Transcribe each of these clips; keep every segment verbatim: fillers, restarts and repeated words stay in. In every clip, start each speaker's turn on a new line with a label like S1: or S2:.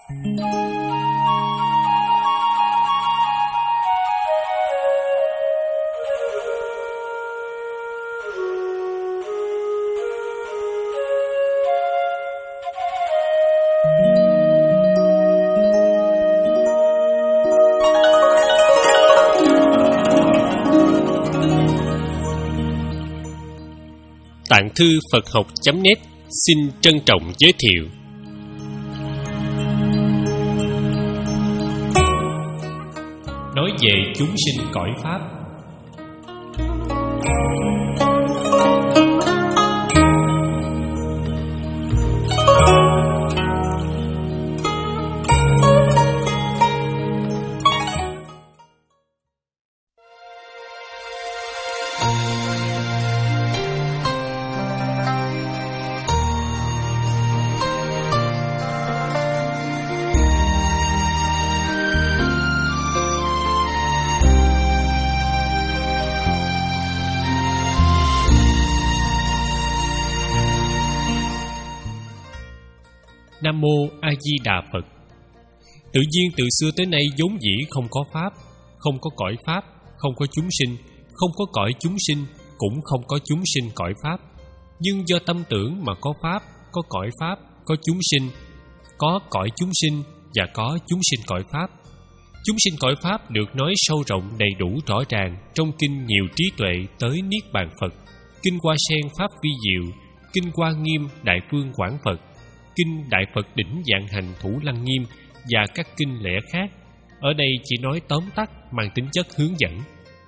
S1: Tạng thư Phật học chấm net xin trân trọng giới thiệu nói về chúng sinh cõi Pháp. Nam mô A Di Đà Phật. Tự nhiên từ xưa tới nay vốn dĩ không có pháp, không có cõi pháp, không có chúng sinh, không có cõi chúng sinh, cũng không có chúng sinh cõi pháp. Nhưng do tâm tưởng mà có pháp, có cõi pháp, có chúng sinh, có cõi chúng sinh và có chúng sinh cõi pháp. Chúng sinh cõi pháp được nói sâu rộng đầy đủ rõ ràng trong kinh Nhiều Trí Tuệ tới Niết Bàn Phật, kinh Hoa Sen Pháp Vi Diệu, kinh Hoa Nghiêm Đại Phương Quảng Phật, kinh Đại Phật Đỉnh Vạn Hành Thủ Lăng Nghiêm và các kinh lẻ khác. Ở đây chỉ nói tóm tắt, mang tính chất hướng dẫn.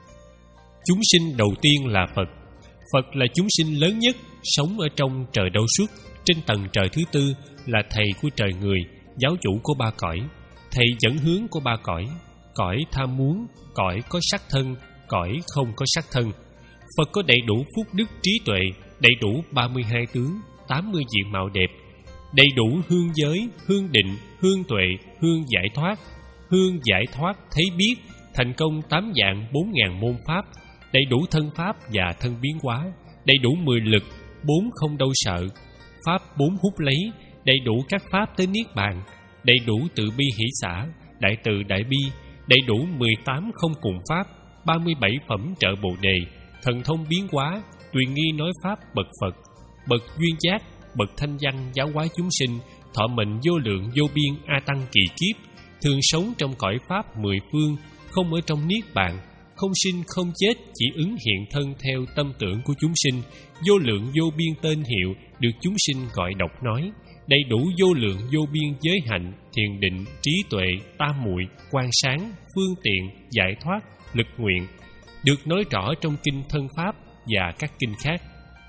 S1: Chúng sinh đầu tiên là Phật. Phật là chúng sinh lớn nhất, sống ở trong trời đâu xuất. Trên tầng trời thứ tư là thầy của trời người, giáo chủ của ba cõi, thầy dẫn hướng của ba cõi: cõi tham muốn, cõi có sắc thân, cõi không có sắc thân. Phật có đầy đủ phúc đức trí tuệ, đầy đủ ba mươi hai tướng, tám mươi diện mạo đẹp, đầy đủ hương giới, hương định, hương tuệ, hương giải thoát, hương giải thoát thấy biết, thành công tám dạng bốn ngàn môn pháp, đầy đủ thân pháp và thân biến hóa, đầy đủ mười lực, bốn không đâu sợ, pháp bốn hút lấy, đầy đủ các pháp tới niết bàn, đầy đủ từ bi hỷ xả, đại từ đại bi, đầy đủ mười tám không cùng pháp, ba mươi bảy phẩm trợ bồ đề, thần thông biến hóa, tùy nghi nói pháp bậc Phật, bậc duyên giác, bậc thanh văn giáo hóa chúng sinh, thọ mệnh vô lượng vô biên a tăng kỳ kiếp, thường sống trong cõi pháp mười phương, không ở trong niết bàn, không sinh không chết, chỉ ứng hiện thân theo tâm tưởng của chúng sinh, vô lượng vô biên tên hiệu được chúng sinh gọi đọc nói, đầy đủ vô lượng vô biên giới hạnh, thiền định, trí tuệ, tam muội, quan sáng, phương tiện, giải thoát, lực nguyện, được nói rõ trong kinh Thân Pháp và các kinh khác.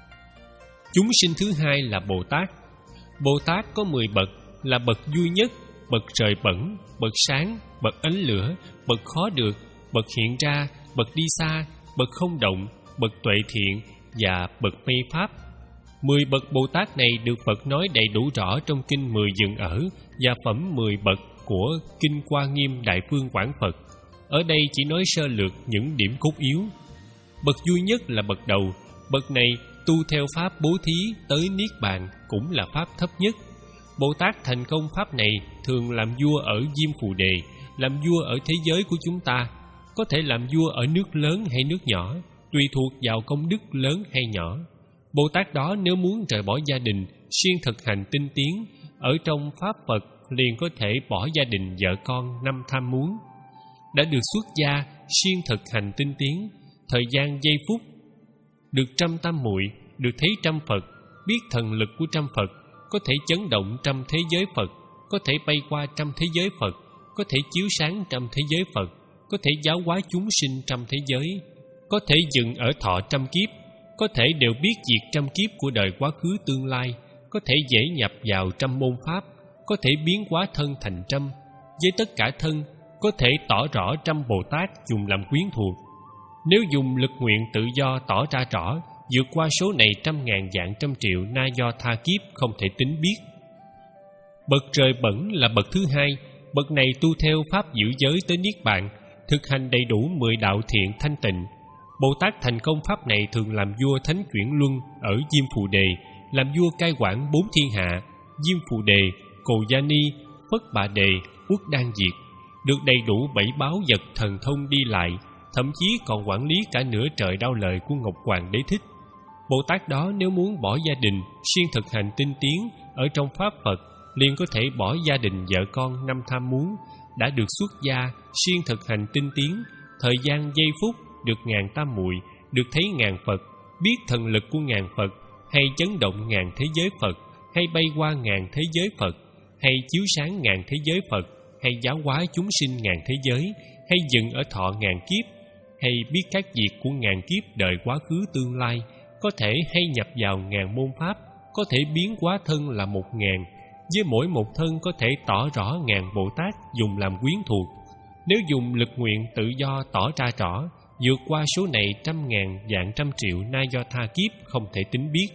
S1: Chúng sinh thứ hai là Bồ Tát. Bồ Tát có mười bậc, là bậc vui nhất, bậc rời bẩn, bậc sáng, bậc ánh lửa, bậc khó được, bậc hiện ra, bậc đi xa, bậc không động, bậc tuệ thiện và bậc mê pháp. Mười bậc Bồ Tát này được Phật nói đầy đủ rõ trong kinh Mười Dừng Ở và phẩm mười bậc của kinh Hoa Nghiêm Đại Phương Quảng Phật. Ở đây chỉ nói sơ lược những điểm cốt yếu. Bậc vui nhất là bậc đầu. Bậc này tu theo pháp bố thí tới niết bàn, cũng là pháp thấp nhất. Bồ Tát thành công pháp này thường làm vua ở Diêm Phù Đề, làm vua ở thế giới của chúng ta. Có thể làm vua ở nước lớn hay nước nhỏ, tùy thuộc vào công đức lớn hay nhỏ. Bồ Tát đó nếu muốn rời bỏ gia đình, siêng thực hành tinh tiến, ở trong pháp Phật liền có thể bỏ gia đình vợ con năm tham muốn. Đã được xuất gia, siêng thực hành tinh tiến, thời gian giây phút được trăm tam muội, được thấy trăm Phật, biết thần lực của trăm Phật, có thể chấn động trăm thế giới Phật, có thể bay qua trăm thế giới Phật, có thể chiếu sáng trăm thế giới Phật, có thể giáo hóa chúng sinh trăm thế giới, có thể dừng ở thọ trăm kiếp, có thể đều biết diệt trăm kiếp của đời quá khứ tương lai, có thể dễ nhập vào trăm môn pháp, có thể biến hóa thân thành trăm, với tất cả thân, có thể tỏ rõ trăm Bồ Tát dùng làm quyến thuộc. Nếu dùng lực nguyện tự do tỏ ra rõ, vượt qua số này trăm ngàn vạn trăm triệu na do tha kiếp không thể tính biết. Bậc rời bẩn là bậc thứ hai. Bậc này tu theo pháp giữ giới tới niết bàn, thực hành đầy đủ mười đạo thiện thanh tịnh. Bồ Tát thành công pháp này thường làm vua Thánh Chuyển Luân ở Diêm Phù Đề, làm vua cai quản bốn thiên hạ: Diêm Phù Đề, Cồ Gia Ni, Phất Bà Đề, Uất Đan Diệt, được đầy đủ bảy báu vật thần thông đi lại, thậm chí còn quản lý cả nửa trời đao lợi của Ngọc Hoàng Đế Thích. Bồ Tát đó nếu muốn bỏ gia đình, siêng thực hành tinh tiến ở trong Pháp Phật, liền có thể bỏ gia đình vợ con năm tham muốn, đã được xuất gia, siêng thực hành tinh tiến, thời gian giây phút được ngàn tam muội, được thấy ngàn Phật, biết thần lực của ngàn Phật, hay chấn động ngàn thế giới Phật, hay bay qua ngàn thế giới Phật, hay chiếu sáng ngàn thế giới Phật, hay giáo hóa chúng sinh ngàn thế giới, hay dừng ở thọ ngàn kiếp, hay biết các việc của ngàn kiếp đời quá khứ tương lai, có thể hay nhập vào ngàn môn pháp, có thể biến hóa thân là một ngàn, với mỗi một thân có thể tỏ rõ ngàn Bồ Tát dùng làm quyến thuộc. Nếu dùng lực nguyện tự do tỏ ra rõ, vượt qua số này trăm ngàn vạn trăm triệu na do tha kiếp không thể tính biết.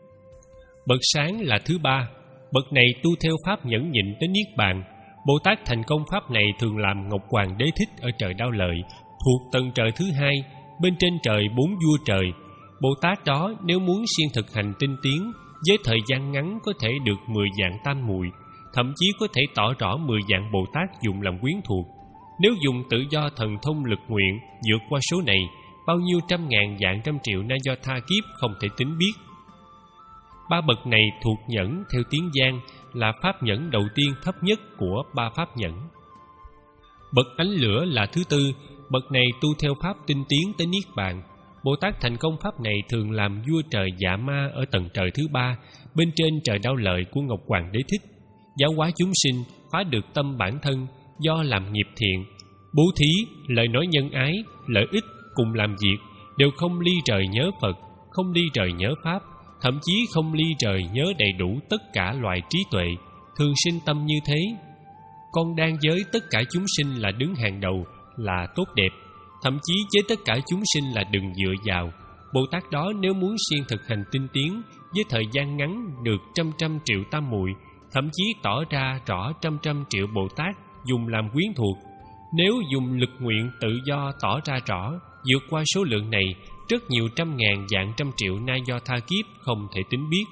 S1: Bậc sáng là thứ ba. Bậc này tu theo pháp nhẫn nhịn tới niết bàn. Bồ Tát thành công pháp này thường làm Ngọc Hoàng Đế Thích ở trời Đao Lợi, thuộc tầng trời thứ hai, bên trên trời bốn vua trời. Bồ Tát đó nếu muốn siêng thực hành tinh tiến, với thời gian ngắn có thể được mười dạng tam muội, thậm chí có thể tỏ rõ mười dạng Bồ Tát dùng làm quyến thuộc. Nếu dùng tự do thần thông lực nguyện vượt qua số này, bao nhiêu trăm ngàn vạn trăm triệu na do tha kiếp không thể tính biết. Ba bậc này thuộc nhẫn theo tiếng Giang, là pháp nhẫn đầu tiên thấp nhất của ba pháp nhẫn. Bậc ánh lửa là thứ tư. Bậc này tu theo pháp tinh tiến tới niết bàn. Bồ Tát thành công pháp này thường làm vua trời Dạ Ma ở tầng trời thứ ba, bên trên trời Đao Lợi của Ngọc Hoàng Đế Thích, giáo hóa chúng sinh, phá được tâm bản thân do làm nghiệp thiện, bố thí, lời nói nhân ái, lợi ích cùng làm việc, đều không ly rời nhớ Phật, không ly rời nhớ Pháp, thậm chí không ly rời nhớ đầy đủ tất cả loại trí tuệ, thường sinh tâm như thế. Con đang giới tất cả chúng sinh là đứng hàng đầu, là tốt đẹp, thậm chí với tất cả chúng sinh là đừng dựa vào. Bồ Tát đó nếu muốn siêng thực hành tinh tiến, với thời gian ngắn được trăm trăm triệu tam muội, thậm chí tỏ ra rõ trăm trăm triệu Bồ Tát dùng làm quyến thuộc. Nếu dùng lực nguyện tự do tỏ ra rõ, vượt qua số lượng này, rất nhiều trăm ngàn vạn trăm triệu na do tha kiếp không thể tính biết.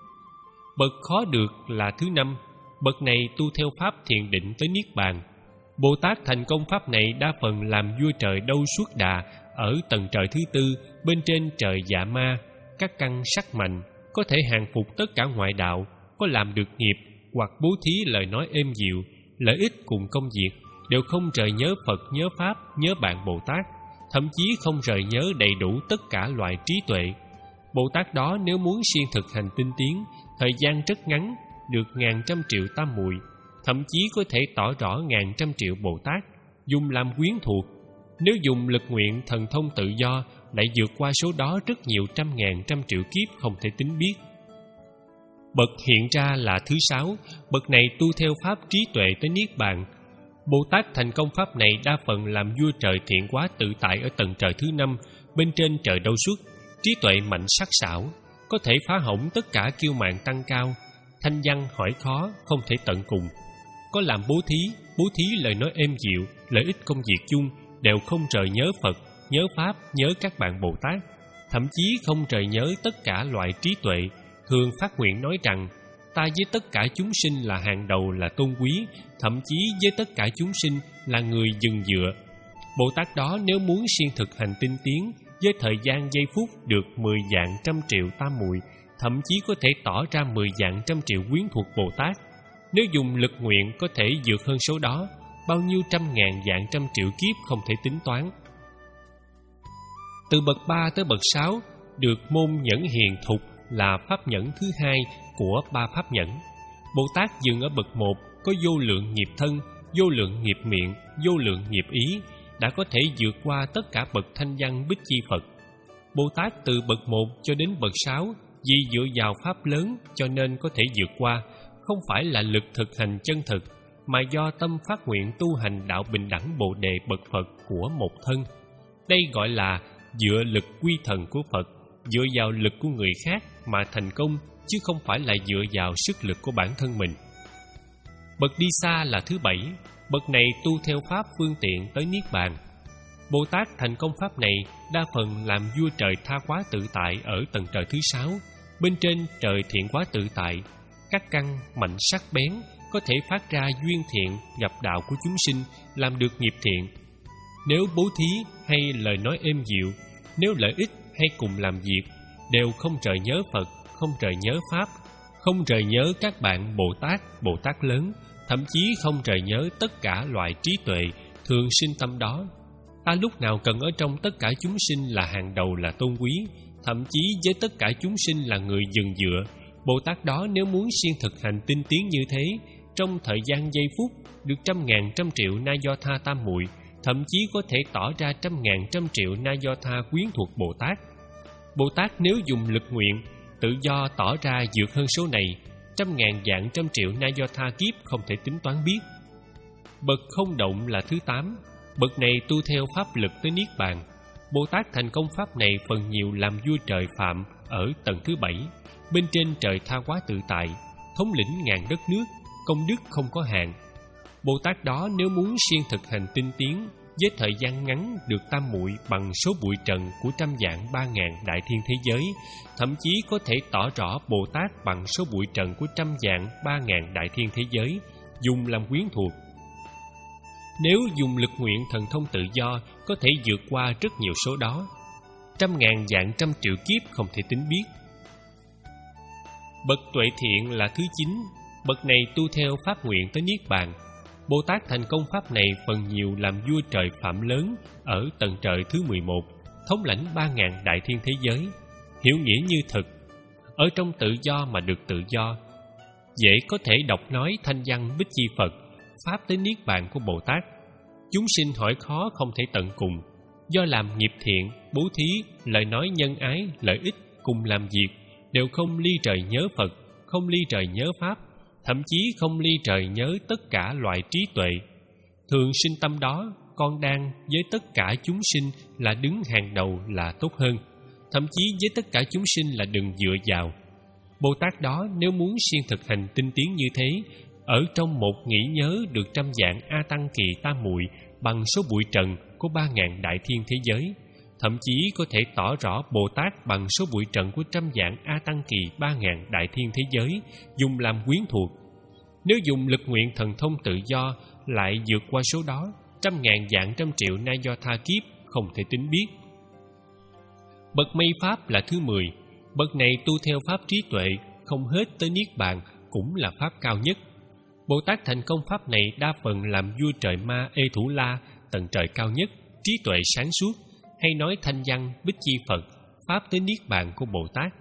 S1: Bậc khó được là thứ năm. Bậc này tu theo pháp thiền định tới niết bàn. Bồ Tát thành công pháp này đa phần làm vua trời Đâu Xuất Đà ở tầng trời thứ tư, bên trên trời Dạ Ma, các căn sắc mạnh, có thể hàng phục tất cả ngoại đạo, có làm được nghiệp hoặc bố thí lời nói êm dịu, lợi ích cùng công việc, đều không rời nhớ Phật, nhớ Pháp, nhớ bạn Bồ Tát, thậm chí không rời nhớ đầy đủ tất cả loại trí tuệ. Bồ Tát đó nếu muốn siêng thực hành tinh tiến, thời gian rất ngắn, được ngàn trăm triệu tam muội, thậm chí có thể tỏ rõ ngàn trăm triệu Bồ Tát, dùng làm quyến thuộc. Nếu dùng lực nguyện thần thông tự do, lại vượt qua số đó rất nhiều trăm ngàn trăm triệu kiếp không thể tính biết. Bậc hiện ra là thứ sáu. Bậc này tu theo pháp trí tuệ tới niết bàn. Bồ Tát thành công pháp này đa phần làm vua trời thiện quá tự tại ở tầng trời thứ năm, bên trên trời Đâu Xuất, trí tuệ mạnh sắc sảo, có thể phá hỏng tất cả kiêu mạn tăng cao, thanh văn hỏi khó không thể tận cùng, có làm bố thí, bố thí lời nói êm dịu, lợi ích công việc chung, đều không rời nhớ Phật, nhớ Pháp, nhớ các bạn Bồ Tát, thậm chí không rời nhớ tất cả loại trí tuệ, thường phát nguyện nói rằng ta với tất cả chúng sinh là hàng đầu, là tôn quý, thậm chí với tất cả chúng sinh là người dừng dựa. Bồ Tát đó nếu muốn siêng thực hành tinh tiến, với thời gian giây phút được mười vạn trăm triệu tam muội, thậm chí có thể tỏ ra mười vạn trăm triệu quyến thuộc Bồ Tát. Nếu dùng lực nguyện có thể vượt hơn số đó, bao nhiêu trăm ngàn vạn trăm triệu kiếp không thể tính toán. Từ bậc ba tới bậc sáu, được môn nhẫn hiền thục là pháp nhẫn thứ hai của ba pháp nhẫn. Bồ Tát dừng ở bậc một, có vô lượng nghiệp thân, vô lượng nghiệp miệng, vô lượng nghiệp ý, đã có thể vượt qua tất cả bậc thanh văn bích chi Phật. Bồ Tát từ bậc một cho đến bậc sáu, vì dựa vào pháp lớn cho nên có thể vượt qua, không phải là lực thực hành chân thực, mà do tâm phát nguyện tu hành đạo bình đẳng Bồ Đề bậc Phật của một thân. Đây gọi là dựa lực quy thần của Phật, dựa vào lực của người khác mà thành công, chứ không phải là dựa vào sức lực của bản thân mình. Bậc đi xa là thứ bảy. Bậc này tu theo pháp phương tiện tới niết bàn. Bồ Tát thành công pháp này đa phần làm vua trời tha quá tự tại ở tầng trời thứ sáu, bên trên trời thiện quá tự tại, các căn mạnh sắc bén, có thể phát ra duyên thiện gặp đạo của chúng sinh, làm được nghiệp thiện. Nếu bố thí hay lời nói êm dịu, nếu lợi ích hay cùng làm việc, đều không rời nhớ Phật, không rời nhớ Pháp, không rời nhớ các bạn Bồ Tát, Bồ Tát lớn, thậm chí không rời nhớ tất cả loại trí tuệ, thường sinh tâm đó. Ta lúc nào cần ở trong tất cả chúng sinh là hàng đầu, là tôn quý, thậm chí với tất cả chúng sinh là người dừng dựa. Bồ Tát đó nếu muốn siêng thực hành tinh tiến như thế, trong thời gian giây phút được trăm ngàn trăm triệu na do tha tam muội, thậm chí có thể tỏ ra trăm ngàn trăm triệu na do tha quyến thuộc Bồ Tát. Bồ Tát nếu dùng lực nguyện tự do tỏ ra vượt hơn số này, trăm ngàn vạn trăm triệu na do tha kiếp không thể tính toán biết. Bậc không động là thứ tám. Bậc này tu theo pháp lực tới niết bàn. Bồ Tát thành công pháp này phần nhiều làm vua trời Phạm ở tầng thứ bảy, bên trên trời tha hóa tự tại, thống lĩnh ngàn đất nước, công đức không có hạn. Bồ Tát đó nếu muốn siêng thực hành tinh tiến, với thời gian ngắn được tam muội bằng số bụi trần của trăm vạn ba ngàn đại thiên thế giới, thậm chí có thể tỏ rõ Bồ Tát bằng số bụi trần của trăm vạn ba ngàn đại thiên thế giới, dùng làm quyến thuộc. Nếu dùng lực nguyện thần thông tự do, có thể vượt qua rất nhiều số đó, trăm ngàn vạn trăm triệu kiếp không thể tính biết. Bậc tuệ thiện là thứ chín. Bậc này tu theo pháp nguyện tới niết bàn. Bồ Tát thành công pháp này phần nhiều làm vua trời Phạm lớn ở tầng trời thứ mười một, thống lãnh ba ngàn đại thiên thế giới. Hiểu nghĩa như thực, ở trong tự do mà được tự do, dễ có thể đọc nói thanh văn Bích Chi Phật, pháp tới niết bàn của Bồ Tát. Chúng sinh hỏi khó không thể tận cùng, do làm nghiệp thiện, bố thí, lời nói nhân ái, lợi ích cùng làm việc, đều không ly rời nhớ Phật, không ly rời nhớ Pháp, thậm chí không ly rời nhớ tất cả loại trí tuệ. Thường sinh tâm đó, con đang với tất cả chúng sinh là đứng hàng đầu là tốt hơn, thậm chí với tất cả chúng sinh là đừng dựa vào. Bồ Tát đó nếu muốn siêng thực hành tinh tiến như thế, ở trong một nghĩ nhớ được trăm vạn A Tăng Kỳ tam muội bằng số bụi trần của ba ngàn đại thiên thế giới, thậm chí có thể tỏ rõ Bồ Tát bằng số bụi trần của trăm vạn A Tăng Kỳ ba ngàn đại thiên thế giới, dùng làm quyến thuộc. Nếu dùng lực nguyện thần thông tự do, lại vượt qua số đó, trăm ngàn vạn trăm triệu na do tha kiếp không thể tính biết. Bậc mây pháp là thứ mười. Bậc này tu theo pháp trí tuệ, không hết tới niết bàn, cũng là pháp cao nhất. Bồ Tát thành công pháp này đa phần làm vua trời Ma Ê Thủ La, tầng trời cao nhất, trí tuệ sáng suốt, hay nói thanh văn Bích Chi Phật, pháp tới niết bàn của Bồ Tát.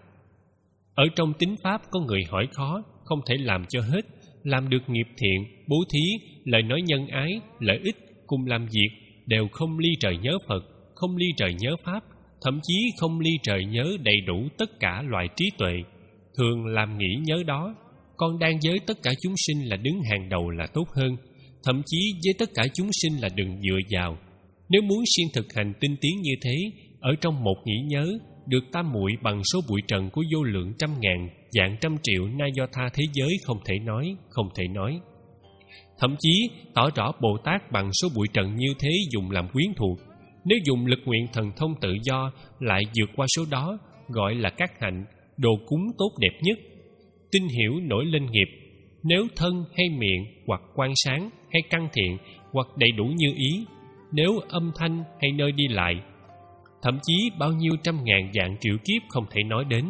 S1: Ở trong tính pháp có người hỏi khó, không thể làm cho hết, làm được nghiệp thiện, bố thí, lời nói nhân ái, lợi ích cùng làm việc, đều không ly rời nhớ Phật, không ly rời nhớ Pháp, thậm chí không ly rời nhớ đầy đủ tất cả loại trí tuệ. Thường làm nghĩ nhớ đó, con đang với tất cả chúng sinh là đứng hàng đầu là tốt hơn, thậm chí với tất cả chúng sinh là đừng dựa vào. Nếu muốn siêng thực hành tinh tiến như thế, ở trong một nghĩ nhớ được tam muội bằng số bụi trần của vô lượng trăm ngàn vạn trăm triệu na do tha thế giới không thể nói, không thể nói. Thậm chí tỏ rõ Bồ Tát bằng số bụi trần như thế dùng làm quyến thuộc. Nếu dùng lực nguyện thần thông tự do, lại vượt qua số đó, gọi là các hạnh, đồ cúng tốt đẹp nhất. Tinh hiểu nổi lên nghiệp, nếu thân hay miệng, hoặc quan sáng hay căn thiện, hoặc đầy đủ như ý, nếu âm thanh hay nơi đi lại, thậm chí bao nhiêu trăm ngàn vạn triệu kiếp không thể nói đến.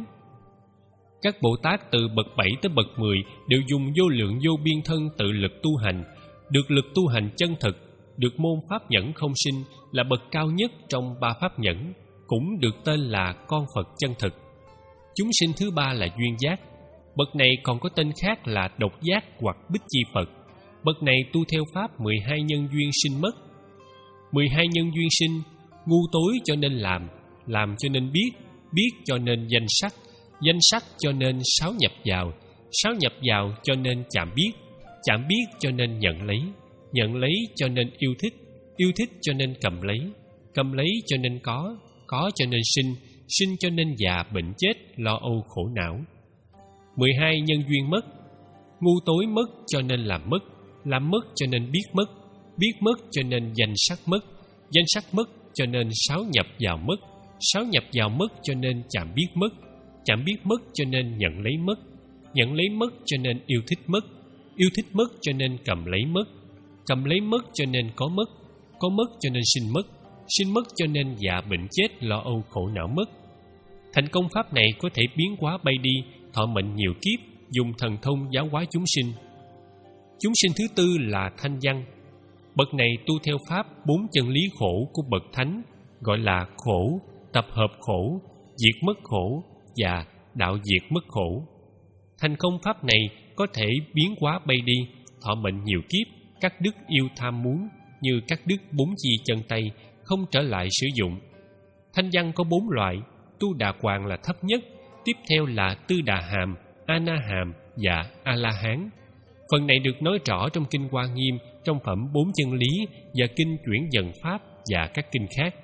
S1: Các Bồ Tát từ bậc bảy tới bậc mười đều dùng vô lượng vô biên thân tự lực tu hành, được lực tu hành chân thực, được môn pháp nhẫn không sinh là bậc cao nhất trong ba pháp nhẫn, cũng được tên là con Phật chân thực. Chúng sinh thứ ba là duyên giác. Bậc này còn có tên khác là độc giác hoặc Bích Chi Phật. Bậc này tu theo pháp mười hai nhân duyên sinh mất. mười hai nhân duyên sinh, ngu tối cho nên làm, làm cho nên biết, biết cho nên danh sắc, danh sắc cho nên sáu nhập vào, sáu nhập vào cho nên chạm biết, chạm biết cho nên nhận lấy, nhận lấy cho nên yêu thích, yêu thích cho nên cầm lấy, cầm lấy cho nên có, có cho nên sinh, sinh cho nên già bệnh chết, lo âu khổ não. mười hai nhân duyên mất. Ngu tối mất cho nên làm mất, làm mất cho nên biết mất, biết mất cho nên danh sắc mất, danh sắc mất cho nên sáu nhập vào mất, sáu nhập vào mất cho nên chạm biết mất, chạm biết mất cho nên nhận lấy mất, nhận lấy mất cho nên yêu thích mất, yêu thích mất cho nên cầm lấy mất, cầm lấy mất cho nên có mất, có mất cho nên sinh mất, sinh mất cho nên già bệnh chết lo âu khổ não mất. Thành công pháp này có thể biến hóa bay đi, thọ mệnh nhiều kiếp, dùng thần thông giáo hóa chúng sinh. Chúng sinh thứ tư là Thanh Văn. Bậc này tu theo pháp bốn chân lý khổ của bậc thánh, gọi là khổ, tập hợp khổ, diệt mất khổ và đạo diệt mất khổ. Thành công pháp này có thể biến hóa bay đi, thọ mệnh nhiều kiếp, cắt đứt yêu tham muốn như cắt đứt bốn chi chân tay, không trở lại sử dụng. Thanh Văn có bốn loại, Tu Đà Hoàng là thấp nhất, tiếp theo là Tư Đà Hàm, A Na Hàm và A La Hán. Phần này được nói rõ trong kinh Hoa Nghiêm, trong phẩm bốn chân lý và kinh Chuyển Dần Pháp và các kinh khác.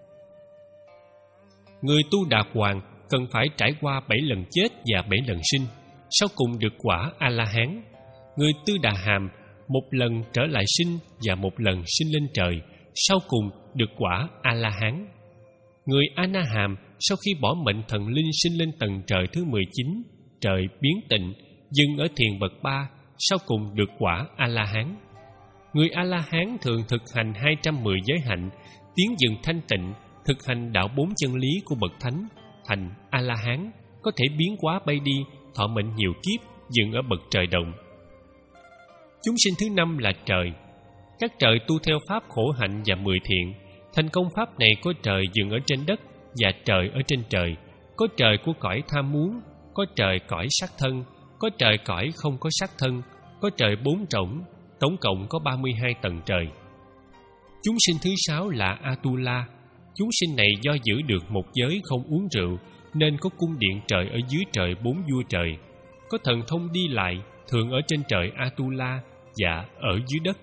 S1: Người Tu Đà Hoàng cần phải trải qua bảy lần chết và bảy lần sinh, sau cùng được quả A La Hán. Người Tư Đà Hàm một lần trở lại sinh và một lần sinh lên trời, sau cùng được quả A La Hán. Người A Na Hàm sau khi bỏ mệnh thần linh sinh lên tầng trời thứ mười chín, trời biến tịnh, dừng ở thiền bậc ba, sau cùng được quả A La Hán. Người A La Hán thường thực hành hai trăm mười giới hạnh, tiến dừng thanh tịnh, thực hành đạo bốn chân lý của bậc thánh, thành A La Hán, có thể biến hóa bay đi, thọ mệnh nhiều kiếp, dừng ở bậc trời đồng. Chúng sinh thứ năm là trời. Các trời tu theo pháp khổ hạnh và mười thiện. Thành công pháp này có trời dừng ở trên đất và trời ở trên trời, có trời của cõi tham muốn, có trời cõi sắc thân, có trời cõi không có sắc thân, có trời bốn trổng, tổng cộng có ba mươi hai tầng trời. Chúng sinh thứ sáu là Atula. Chúng sinh này do giữ được một giới không uống rượu nên có cung điện trời ở dưới trời bốn vua trời, có thần thông đi lại, thường ở trên trời Atula và ở dưới đất.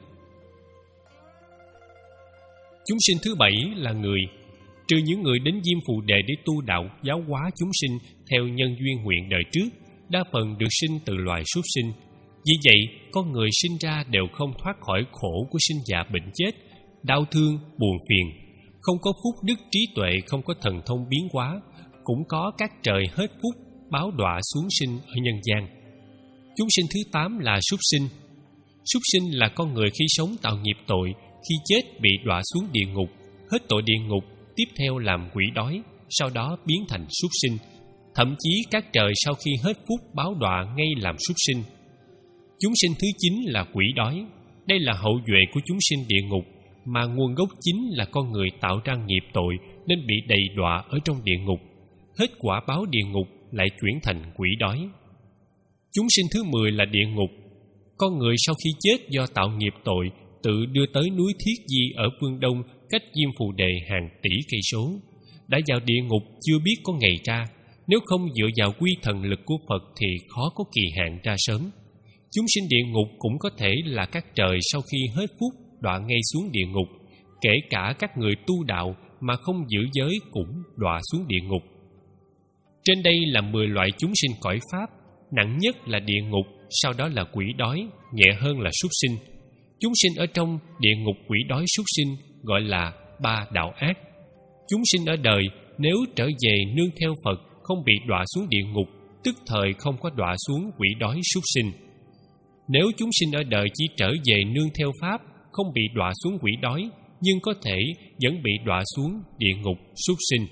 S1: Chúng sinh thứ bảy là người. Trừ những người đến Diêm Phù Đề để tu đạo giáo hóa chúng sinh theo nhân duyên nguyện đời trước, đa phần được sinh từ loài súc sinh. Vì vậy, con người sinh ra đều không thoát khỏi khổ của sinh già bệnh chết, đau thương, buồn phiền, không có phúc đức trí tuệ, không có thần thông biến hóa, cũng có các trời hết phúc báo đọa xuống sinh ở nhân gian. Chúng sinh thứ tám là súc sinh. Súc sinh là con người khi sống tạo nghiệp tội, khi chết bị đọa xuống địa ngục, hết tội địa ngục, tiếp theo làm quỷ đói, sau đó biến thành súc sinh. Thậm chí các trời sau khi hết phúc báo đọa ngay làm súc sinh. Chúng sinh thứ chín là quỷ đói. Đây là hậu duệ của chúng sinh địa ngục, mà nguồn gốc chính là con người tạo ra nghiệp tội nên bị đầy đọa ở trong địa ngục. Hết quả báo địa ngục lại chuyển thành quỷ đói. Chúng sinh thứ mười là địa ngục. Con người sau khi chết do tạo nghiệp tội tự đưa tới núi Thiết Di ở phương Đông, cách Diêm Phù Đề hàng tỷ cây số. Đã vào địa ngục chưa biết có ngày ra, nếu không dựa vào quy thần lực của Phật thì khó có kỳ hạn ra sớm. Chúng sinh địa ngục cũng có thể là các trời sau khi hết phúc đọa ngay xuống địa ngục, kể cả các người tu đạo mà không giữ giới cũng đọa xuống địa ngục. Trên đây là mười loại chúng sinh cõi pháp, nặng nhất là địa ngục, sau đó là quỷ đói, nhẹ hơn là súc sinh. Chúng sinh ở trong địa ngục quỷ đói súc sinh gọi là ba đạo ác. Chúng sinh ở đời nếu trở về nương theo Phật không bị đọa xuống địa ngục, tức thời không có đọa xuống quỷ đói súc sinh. Nếu chúng sinh ở đời chỉ trở về nương theo Pháp, không bị đọa xuống quỷ đói, nhưng có thể vẫn bị đọa xuống địa ngục súc sinh.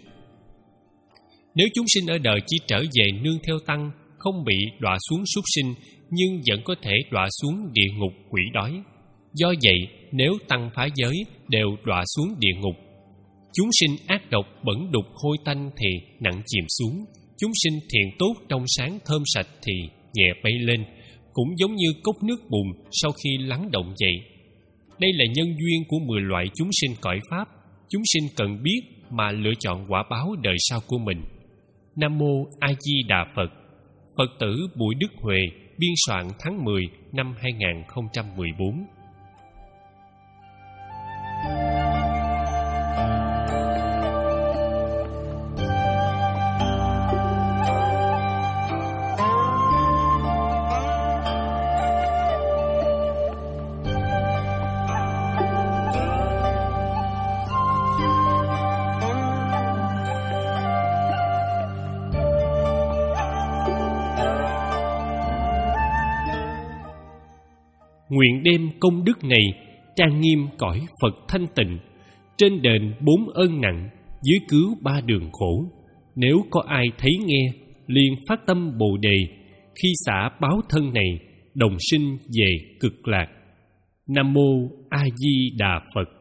S1: Nếu chúng sinh ở đời chỉ trở về nương theo Tăng, không bị đọa xuống súc sinh, nhưng vẫn có thể đọa xuống địa ngục quỷ đói. Do vậy, nếu Tăng phá giới đều đọa xuống địa ngục. Chúng sinh ác độc, bẩn đục, hôi tanh thì nặng chìm xuống. Chúng sinh thiện tốt, trong sáng, thơm sạch thì nhẹ bay lên, cũng giống như cốc nước bùn sau khi lắng động vậy. Đây là nhân duyên của mười loại chúng sinh cõi Pháp. Chúng sinh cần biết mà lựa chọn quả báo đời sau của mình. Nam Mô A Di Đà Phật. Phật tử Bùi Đức Huệ, biên soạn tháng mười năm hai nghìn không trăm mười bốn. nguyện đem công đức này trang nghiêm cõi Phật thanh tịnh, trên đền bốn ơn nặng, dưới cứu ba đường khổ. Nếu có ai thấy nghe, liền phát tâm Bồ Đề, khi xả báo thân này, đồng sinh về cực lạc. Nam mô A Di Đà Phật.